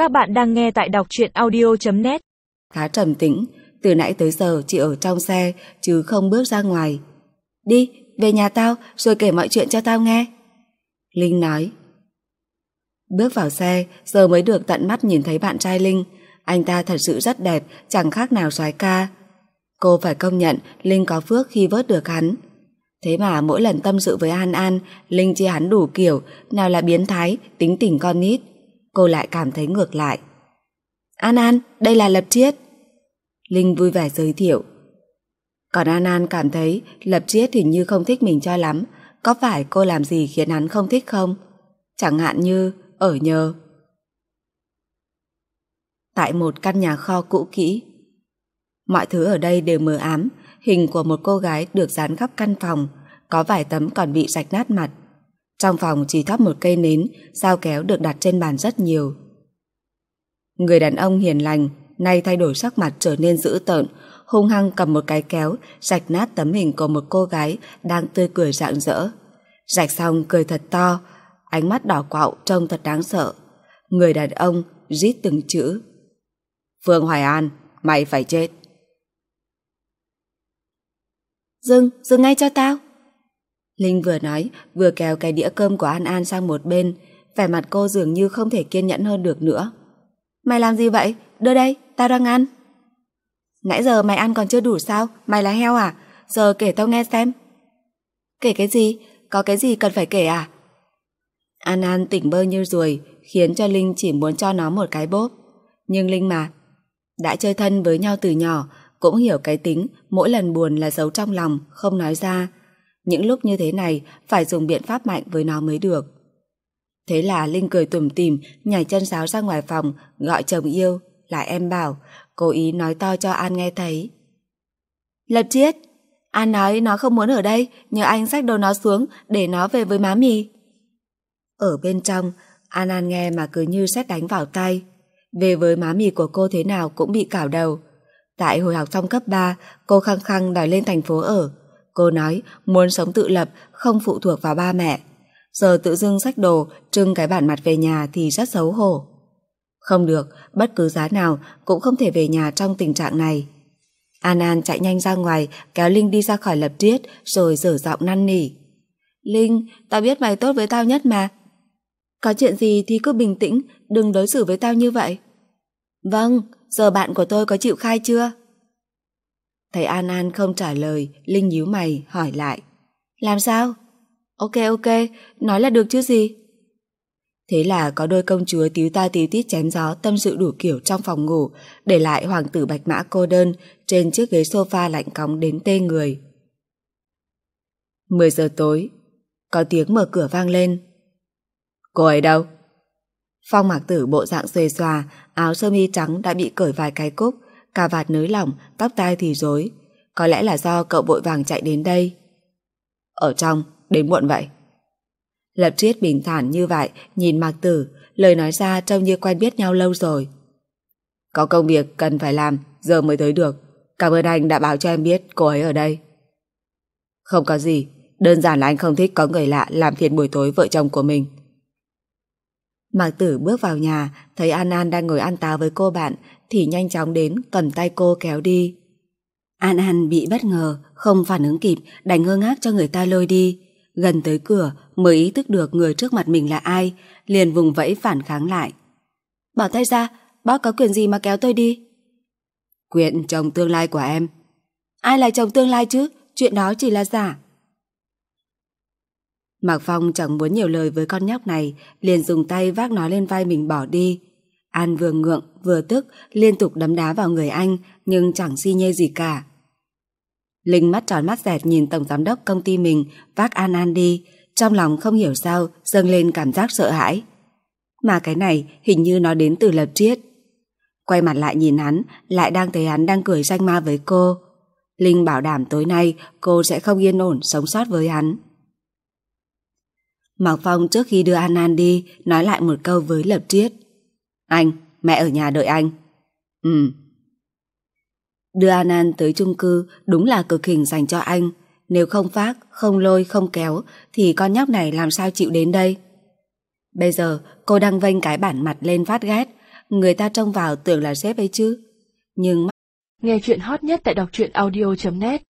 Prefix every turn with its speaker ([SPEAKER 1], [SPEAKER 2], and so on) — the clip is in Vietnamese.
[SPEAKER 1] Các bạn đang nghe tại đọc truyện audio.net.
[SPEAKER 2] Khá trầm tĩnh, từ nãy tới giờ chỉ ở trong xe chứ không bước ra ngoài. Đi, về nhà tao rồi kể mọi chuyện cho tao nghe. Linh nói. Bước vào xe, giờ mới được tận mắt nhìn thấy bạn trai Linh. Anh ta thật sự rất đẹp, chẳng khác nào soái ca. Cô phải công nhận Linh có phước khi vớt được hắn. Thế mà mỗi lần tâm sự với An An, Linh chia hắn đủ kiểu, nào là biến thái, tính tình con nít. Cô lại cảm thấy ngược lại. An An, đây là Lập Triết. Linh vui vẻ giới thiệu. Còn An An cảm thấy Lập Triết hình như không thích mình cho lắm. Có phải cô làm gì khiến hắn không thích không? Chẳng hạn như ở nhờ. Tại một căn nhà kho cũ kỹ, mọi thứ ở đây đều mờ ám. Hình của một cô gái được dán khắp căn phòng, có vài tấm còn bị rạch nát mặt. Trong phòng chỉ thắp một cây nến, dao kéo được đặt trên bàn rất nhiều. Người đàn ông hiền lành nay thay đổi sắc mặt trở nên dữ tợn, hung hăng cầm một cái kéo rạch nát tấm hình của một cô gái đang tươi cười rạng rỡ. Rạch xong cười thật to, ánh mắt đỏ quạo trông thật đáng sợ. Người đàn ông rít từng chữ: Phương Hoài An, mày phải chết. Dừng ngay cho tao. Linh vừa nói vừa kéo cái đĩa cơm của An An sang một bên, vẻ mặt cô dường như không thể kiên nhẫn hơn được nữa. Mày làm gì vậy? Đưa đây, tao đang ăn. Nãy giờ mày ăn còn chưa đủ sao? Mày là heo à? Giờ kể tao nghe xem. Kể cái gì? Có cái gì cần phải kể à? An An tỉnh bơ như ruồi, khiến cho Linh chỉ muốn cho nó một cái bóp. Nhưng Linh mà, đã chơi thân với nhau từ nhỏ, cũng hiểu cái tính mỗi lần buồn là giấu trong lòng, không nói ra. Những lúc như thế này phải dùng biện pháp mạnh với nó mới được. Thế là Linh cười tủm tỉm, nhảy chân sáo ra ngoài phòng, gọi chồng yêu, là em Bảo, cố ý nói to cho An nghe thấy. Lập Triết, An nói nó không muốn ở đây, nhờ anh xách đồ nó xuống để nó về với má mì. Ở bên trong, An An nghe mà cứ như sét đánh vào tay. Về với má mì của cô thế nào cũng bị cảo đầu. Tại hồi học xong cấp 3, cô khăng khăng đòi lên thành phố ở. Cô nói muốn sống tự lập, không phụ thuộc vào ba mẹ. Giờ tự dưng xách đồ, trưng cái bản mặt về nhà thì rất xấu hổ. Không được, bất cứ giá nào cũng không thể về nhà trong tình trạng này. An An chạy nhanh ra ngoài, kéo Linh đi ra khỏi Lập Triết, rồi dở giọng năn nỉ. Linh, tao biết mày tốt với tao nhất mà. Có chuyện gì thì cứ bình tĩnh, đừng đối xử với tao như vậy. Vâng, giờ bạn của tôi có chịu khai chưa? Thấy An An không trả lời, Linh nhíu mày hỏi lại. Làm sao? Ok, nói là được chứ gì. Thế là có đôi công chúa tíu ta tíu tít chém gió tâm sự đủ kiểu trong phòng ngủ, để lại hoàng tử Bạch Mã cô đơn trên chiếc ghế sofa lạnh cóng đến tê người. 10 giờ tối, có tiếng mở cửa vang lên. Cô ấy đâu? Phong Mạc Tử bộ dạng xuề xòa, áo sơ mi trắng đã bị cởi vài cái cúc, cà vạt nới lỏng, tóc tai thì rối. Có lẽ là do cậu vội vàng chạy đến đây. Ở trong, đến muộn vậy. Lập Triết bình thản như vậy, nhìn Mạc Tử, lời nói ra trông như quen biết nhau lâu rồi. Có công việc cần phải làm, giờ mới tới được. Cảm ơn anh đã báo cho em biết cô ấy ở đây. Không có gì, đơn giản là anh không thích có người lạ làm phiền buổi tối vợ chồng của mình. Mạc Tử bước vào nhà, thấy An An đang ngồi ăn táo với cô bạn, thì nhanh chóng đến cầm tay cô kéo đi. An An bị bất ngờ, không phản ứng kịp, đành ngơ ngác cho người ta lôi đi. Gần tới cửa mới ý thức được người trước mặt mình là ai, liền vùng vẫy phản kháng lại. Bỏ tay ra, bác có quyền gì mà kéo tôi đi? Quyền chồng tương lai của em. Ai là chồng tương lai chứ, chuyện đó chỉ là giả. Mạc Phong chẳng muốn nhiều lời với con nhóc này, liền dùng tay vác nó lên vai mình bỏ đi. An vừa ngượng vừa tức, liên tục đấm đá vào người anh, nhưng chẳng xi nhê gì cả. Linh mắt tròn mắt dẹt nhìn tổng giám đốc công ty mình vác An An đi, trong lòng không hiểu sao dâng lên cảm giác sợ hãi. Mà cái này hình như nó đến từ Lập Triết. Quay mặt lại nhìn hắn, lại đang thấy hắn đang cười ranh ma với cô. Linh bảo đảm tối nay cô sẽ không yên ổn sống sót với hắn. Mạc Phong trước khi đưa An An đi nói lại một câu với Lập Triết. Anh, mẹ ở nhà đợi anh. Đưa An An tới chung cư đúng là cực hình dành cho anh. Nếu không phát, không lôi, không kéo thì con nhóc này làm sao chịu đến đây. Bây giờ cô đang vênh cái bản mặt lên phát ghét, Người ta trông vào tưởng là sếp ấy chứ. Nhưng
[SPEAKER 1] nghe chuyện hot nhất tại đọc truyện audio.net